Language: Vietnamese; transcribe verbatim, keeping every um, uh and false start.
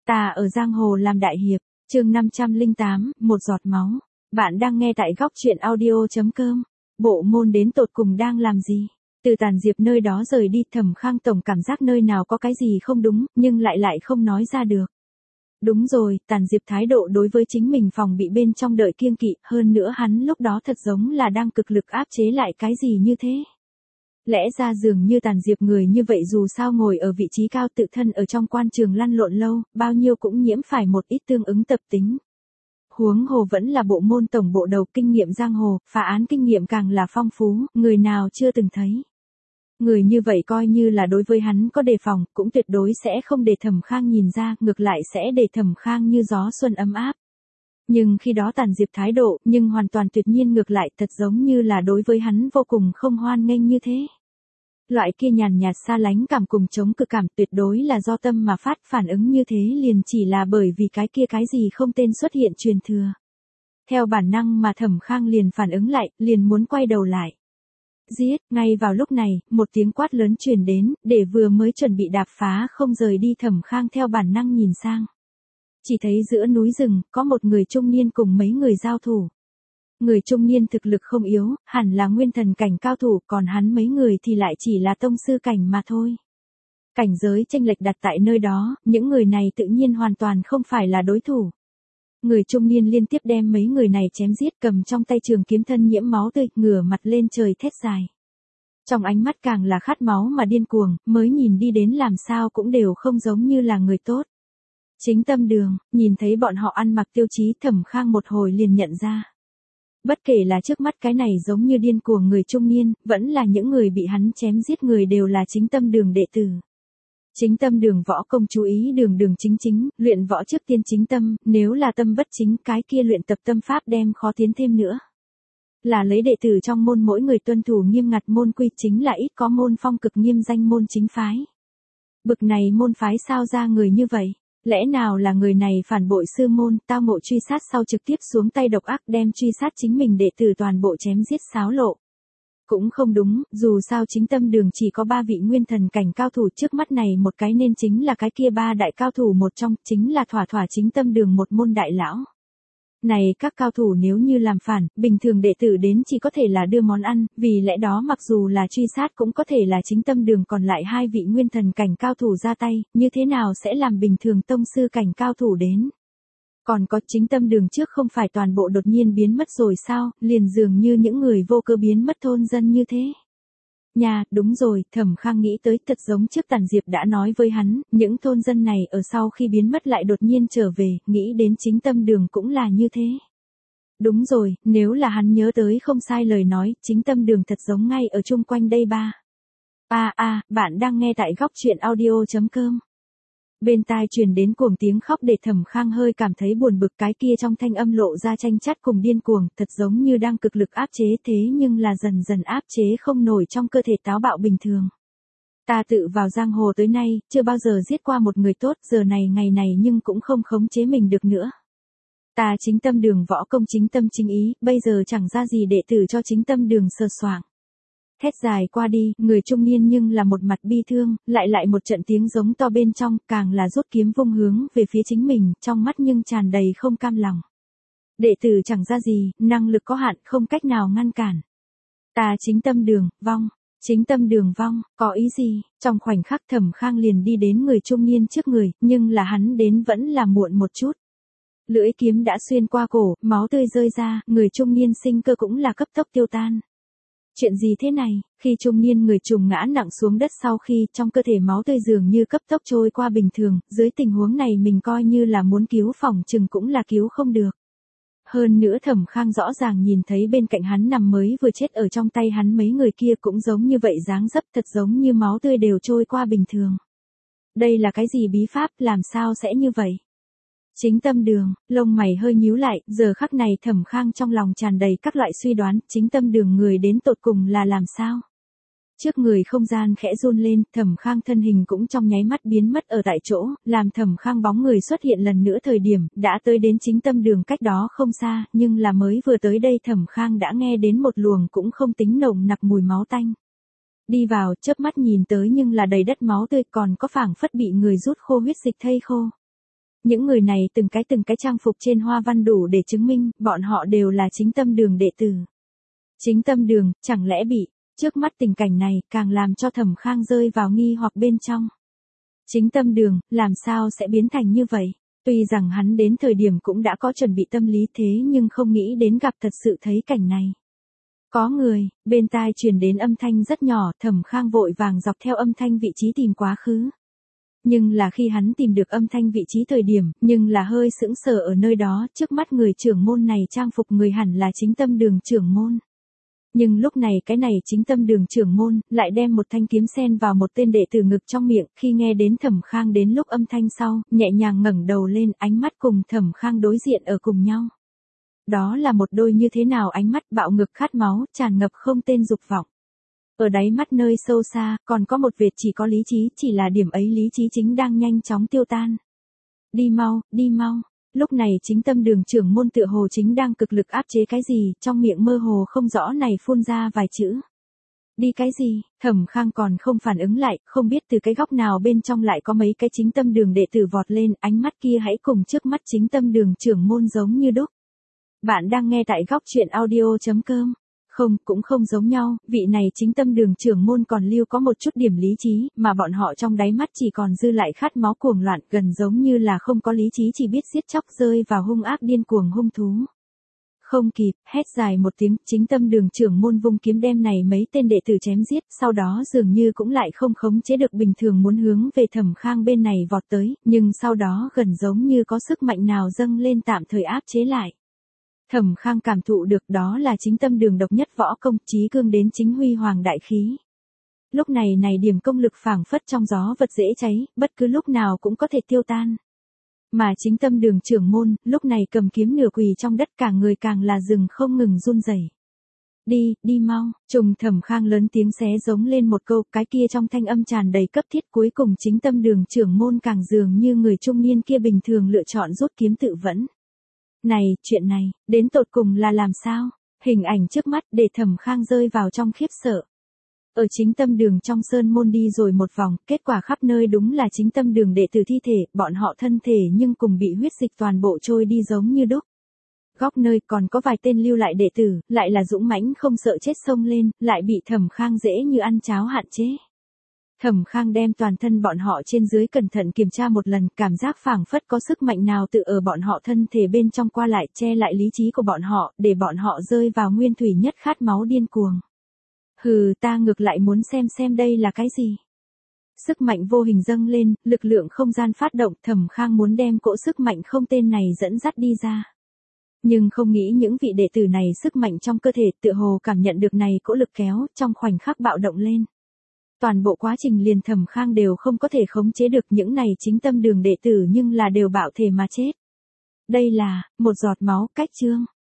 Ta ở giang hồ làm đại hiệp, chương năm trăm lẻ tám, một giọt máu. Bạn đang nghe tại góc truyện audio chấm com. Bộ môn đến tột cùng đang làm gì? Từ Tàn Diệp nơi đó rời đi, Thẩm Khang tổng cảm giác nơi nào có cái gì không đúng, nhưng lại lại không nói ra được. Đúng rồi, Tàn Diệp thái độ đối với chính mình phòng bị bên trong đợi kiêng kỵ, hơn nữa hắn lúc đó thật giống là đang cực lực áp chế lại cái gì như thế. Lẽ ra dường như Tàn Diệp người như vậy dù sao ngồi ở vị trí cao tự thân ở trong quan trường lăn lộn lâu, bao nhiêu cũng nhiễm phải một ít tương ứng tập tính. Huống hồ vẫn là bộ môn tổng bộ đầu, kinh nghiệm giang hồ, phá án kinh nghiệm càng là phong phú, người nào chưa từng thấy. Người như vậy coi như là đối với hắn có đề phòng, cũng tuyệt đối sẽ không để Thẩm Khang nhìn ra, ngược lại sẽ để Thẩm Khang như gió xuân ấm áp. Nhưng khi đó Tàn Diệp thái độ, nhưng hoàn toàn tuyệt nhiên ngược lại, thật giống như là đối với hắn vô cùng không hoan nghênh như thế. Loại kia nhàn nhạt xa lánh cảm cùng chống cự cảm tuyệt đối là do tâm mà phát, phản ứng như thế liền chỉ là bởi vì cái kia cái gì không tên xuất hiện truyền thừa. Theo bản năng mà Thẩm Khang liền phản ứng lại, liền muốn quay đầu lại. Giết, ngay vào lúc này, một tiếng quát lớn truyền đến, để vừa mới chuẩn bị đạp phá không rời đi Thẩm Khang theo bản năng nhìn sang. Chỉ thấy giữa núi rừng, có một người trung niên cùng mấy người giao thủ. Người trung niên thực lực không yếu, hẳn là nguyên thần cảnh cao thủ, còn hắn mấy người thì lại chỉ là tông sư cảnh mà thôi. Cảnh giới chênh lệch đặt tại nơi đó, những người này tự nhiên hoàn toàn không phải là đối thủ. Người trung niên liên tiếp đem mấy người này chém giết, cầm trong tay trường kiếm thân nhiễm máu tươi, ngửa mặt lên trời thét dài. Trong ánh mắt càng là khát máu mà điên cuồng, mới nhìn đi đến làm sao cũng đều không giống như là người tốt. Chính Tâm Đường, nhìn thấy bọn họ ăn mặc tiêu chí, Thẩm Khang một hồi liền nhận ra. Bất kể là trước mắt cái này giống như điên cuồng người trung niên, vẫn là những người bị hắn chém giết người đều là Chính Tâm Đường đệ tử. Chính Tâm Đường võ công chú ý đường đường chính chính, luyện võ trước tiên chính tâm, nếu là tâm bất chính cái kia luyện tập tâm pháp đem khó tiến thêm nữa. Là lấy đệ tử trong môn mỗi người tuân thủ nghiêm ngặt môn quy, chính là ít có môn phong cực nghiêm danh môn chính phái. Bực này môn phái sao ra người như vậy? Lẽ nào là người này phản bội sư môn, tao ngộ truy sát sau trực tiếp xuống tay độc ác đem truy sát chính mình đệ tử toàn bộ chém giết xáo lộ? Cũng không đúng, dù sao Chính Tâm Đường chỉ có ba vị nguyên thần cảnh cao thủ, trước mắt này một cái nên chính là cái kia ba đại cao thủ một trong, chính là thỏa thỏa Chính Tâm Đường một môn đại lão. Này các cao thủ nếu như làm phản, bình thường đệ tử đến chỉ có thể là đưa món ăn, vì lẽ đó mặc dù là truy sát cũng có thể là Chính Tâm Đường còn lại hai vị nguyên thần cảnh cao thủ ra tay, như thế nào sẽ làm bình thường tông sư cảnh cao thủ đến. Còn có Chính Tâm Đường trước không phải toàn bộ đột nhiên biến mất rồi sao, liền dường như những người vô cơ biến mất thôn dân như thế. Nha, đúng rồi, Thẩm Khang nghĩ tới, thật giống trước Tàn Diệp đã nói với hắn, những thôn dân này ở sau khi biến mất lại đột nhiên trở về, nghĩ đến Chính Tâm Đường cũng là như thế. Đúng rồi, nếu là hắn nhớ tới không sai lời nói, Chính Tâm Đường thật giống ngay ở chung quanh đây ba. A a, bạn đang nghe tại góc truyện audio chấm com. Bên tai truyền đến cuồng tiếng khóc để Thẩm Khang hơi cảm thấy buồn bực, cái kia trong thanh âm lộ ra tranh chát cùng điên cuồng, thật giống như đang cực lực áp chế thế nhưng là dần dần áp chế không nổi trong cơ thể táo bạo bình thường. Ta tự vào giang hồ tới nay, chưa bao giờ giết qua một người tốt, giờ này ngày này nhưng cũng không khống chế mình được nữa. Ta Chính Tâm Đường võ công chính tâm chính ý, bây giờ chẳng ra gì đệ tử cho Chính Tâm Đường sờ soạng. Thét dài qua đi, người trung niên nhưng là một mặt bi thương, lại lại một trận tiếng giống to bên trong, càng là rút kiếm vung hướng về phía chính mình, trong mắt nhưng tràn đầy không cam lòng. Đệ tử chẳng ra gì, năng lực có hạn, không cách nào ngăn cản. Ta Chính Tâm Đường, vong, Chính Tâm Đường vong, có ý gì? Trong khoảnh khắc Thẩm Khang liền đi đến người trung niên trước người, nhưng là hắn đến vẫn là muộn một chút. Lưỡi kiếm đã xuyên qua cổ, máu tươi rơi ra, người trung niên sinh cơ cũng là cấp tốc tiêu tan. Chuyện gì thế này? Khi trung niên người trùng ngã nặng xuống đất sau khi trong cơ thể máu tươi dường như cấp tốc trôi qua bình thường, dưới tình huống này mình coi như là muốn cứu phòng chừng cũng là cứu không được. Hơn nữa Thẩm Khang rõ ràng nhìn thấy bên cạnh hắn nằm mới vừa chết ở trong tay hắn mấy người kia cũng giống như vậy dáng dấp, thật giống như máu tươi đều trôi qua bình thường. Đây là cái gì bí pháp, làm sao sẽ như vậy? Chính Tâm Đường, lông mày hơi nhíu lại, giờ khắc này Thẩm Khang trong lòng tràn đầy các loại suy đoán, Chính Tâm Đường người đến tột cùng là làm sao? Trước người không gian khẽ run lên, Thẩm Khang thân hình cũng trong nháy mắt biến mất ở tại chỗ, làm Thẩm Khang bóng người xuất hiện lần nữa thời điểm, đã tới đến Chính Tâm Đường cách đó không xa, nhưng là mới vừa tới đây Thẩm Khang đã nghe đến một luồng cũng không tính nồng nặc mùi máu tanh. Đi vào, chớp mắt nhìn tới nhưng là đầy đất máu tươi, còn có phảng phất bị người rút khô huyết dịch thây khô. Những người này từng cái từng cái trang phục trên hoa văn đủ để chứng minh, bọn họ đều là chính tâm đường đệ tử. Chính tâm đường, chẳng lẽ bị, trước mắt tình cảnh này, càng làm cho Thẩm Khang rơi vào nghi hoặc bên trong. Chính tâm đường, làm sao sẽ biến thành như vậy? Tuy rằng hắn đến thời điểm cũng đã có chuẩn bị tâm lý thế nhưng không nghĩ đến gặp thật sự thấy cảnh này. Có người, bên tai truyền đến âm thanh rất nhỏ, Thẩm Khang vội vàng dọc theo âm thanh vị trí tìm quá khứ. Nhưng là khi hắn tìm được âm thanh vị trí thời điểm, nhưng là hơi sững sờ ở nơi đó, trước mắt người trưởng môn này trang phục người hẳn là chính tâm đường trưởng môn. Nhưng lúc này cái này chính tâm đường trưởng môn, lại đem một thanh kiếm sen vào một tên đệ tử ngực trong miệng, khi nghe đến Thẩm Khang đến lúc âm thanh sau, nhẹ nhàng ngẩng đầu lên, ánh mắt cùng Thẩm Khang đối diện ở cùng nhau. Đó là một đôi như thế nào ánh mắt bạo ngực khát máu, tràn ngập không tên dục vọng. Ở đáy mắt nơi sâu xa, còn có một vệt chỉ có lý trí, chỉ là điểm ấy lý trí chính đang nhanh chóng tiêu tan. Đi mau, đi mau. Lúc này chính tâm đường trưởng môn tựa hồ chính đang cực lực áp chế cái gì, trong miệng mơ hồ không rõ này phun ra vài chữ. Đi cái gì, Thẩm Khang còn không phản ứng lại, không biết từ cái góc nào bên trong lại có mấy cái chính tâm đường đệ tử vọt lên, ánh mắt kia hãy cùng trước mắt chính tâm đường trưởng môn giống như đúc. Bạn đang nghe tại góc truyện audio chấm com. Không, cũng không giống nhau, vị này chính tâm đường trưởng môn còn lưu có một chút điểm lý trí, mà bọn họ trong đáy mắt chỉ còn dư lại khát máu cuồng loạn, gần giống như là không có lý trí chỉ biết giết chóc rơi vào hung ác điên cuồng hung thú. Không kịp, hét dài một tiếng, chính tâm đường trưởng môn vung kiếm đem này mấy tên đệ tử chém giết, sau đó dường như cũng lại không khống chế được bình thường muốn hướng về Thẩm Khang bên này vọt tới, nhưng sau đó gần giống như có sức mạnh nào dâng lên tạm thời áp chế lại. Thẩm Khang cảm thụ được đó là chính tâm đường độc nhất võ công, chí cương đến chính huy hoàng đại khí. Lúc này này điểm công lực phảng phất trong gió vật dễ cháy, bất cứ lúc nào cũng có thể tiêu tan. Mà chính tâm đường trưởng môn, lúc này cầm kiếm nửa quỳ trong đất, cả người càng là rừng không ngừng run rẩy. Đi, đi mau, trùng Thẩm Khang lớn tiếng xé giống lên một câu, cái kia trong thanh âm tràn đầy cấp thiết, cuối cùng chính tâm đường trưởng môn càng dường như người trung niên kia bình thường lựa chọn rút kiếm tự vẫn. Này, chuyện này, đến tột cùng là làm sao? Hình ảnh trước mắt để Thẩm Khang rơi vào trong khiếp sợ. Ở chính tâm đường trong sơn môn đi rồi một vòng, kết quả khắp nơi đúng là chính tâm đường đệ tử thi thể, bọn họ thân thể nhưng cùng bị huyết dịch toàn bộ trôi đi giống như đúc. Góc nơi còn có vài tên lưu lại đệ tử, lại là dũng mãnh không sợ chết xông lên, lại bị Thẩm Khang dễ như ăn cháo hạn chế. Thẩm Khang đem toàn thân bọn họ trên dưới cẩn thận kiểm tra một lần, cảm giác phảng phất có sức mạnh nào tự ở bọn họ thân thể bên trong qua lại, che lại lý trí của bọn họ, để bọn họ rơi vào nguyên thủy nhất khát máu điên cuồng. Hừ, ta ngược lại muốn xem xem đây là cái gì. Sức mạnh vô hình dâng lên, lực lượng không gian phát động, Thẩm Khang muốn đem cỗ sức mạnh không tên này dẫn dắt đi ra. Nhưng không nghĩ những vị đệ tử này sức mạnh trong cơ thể tựa hồ cảm nhận được này cỗ lực kéo, trong khoảnh khắc bạo động lên. Toàn bộ quá trình liền Thẩm Khang đều không có thể khống chế được, những này chính tâm đường đệ tử nhưng là đều bạo thể mà chết. Đây là, một giọt máu, cách chương.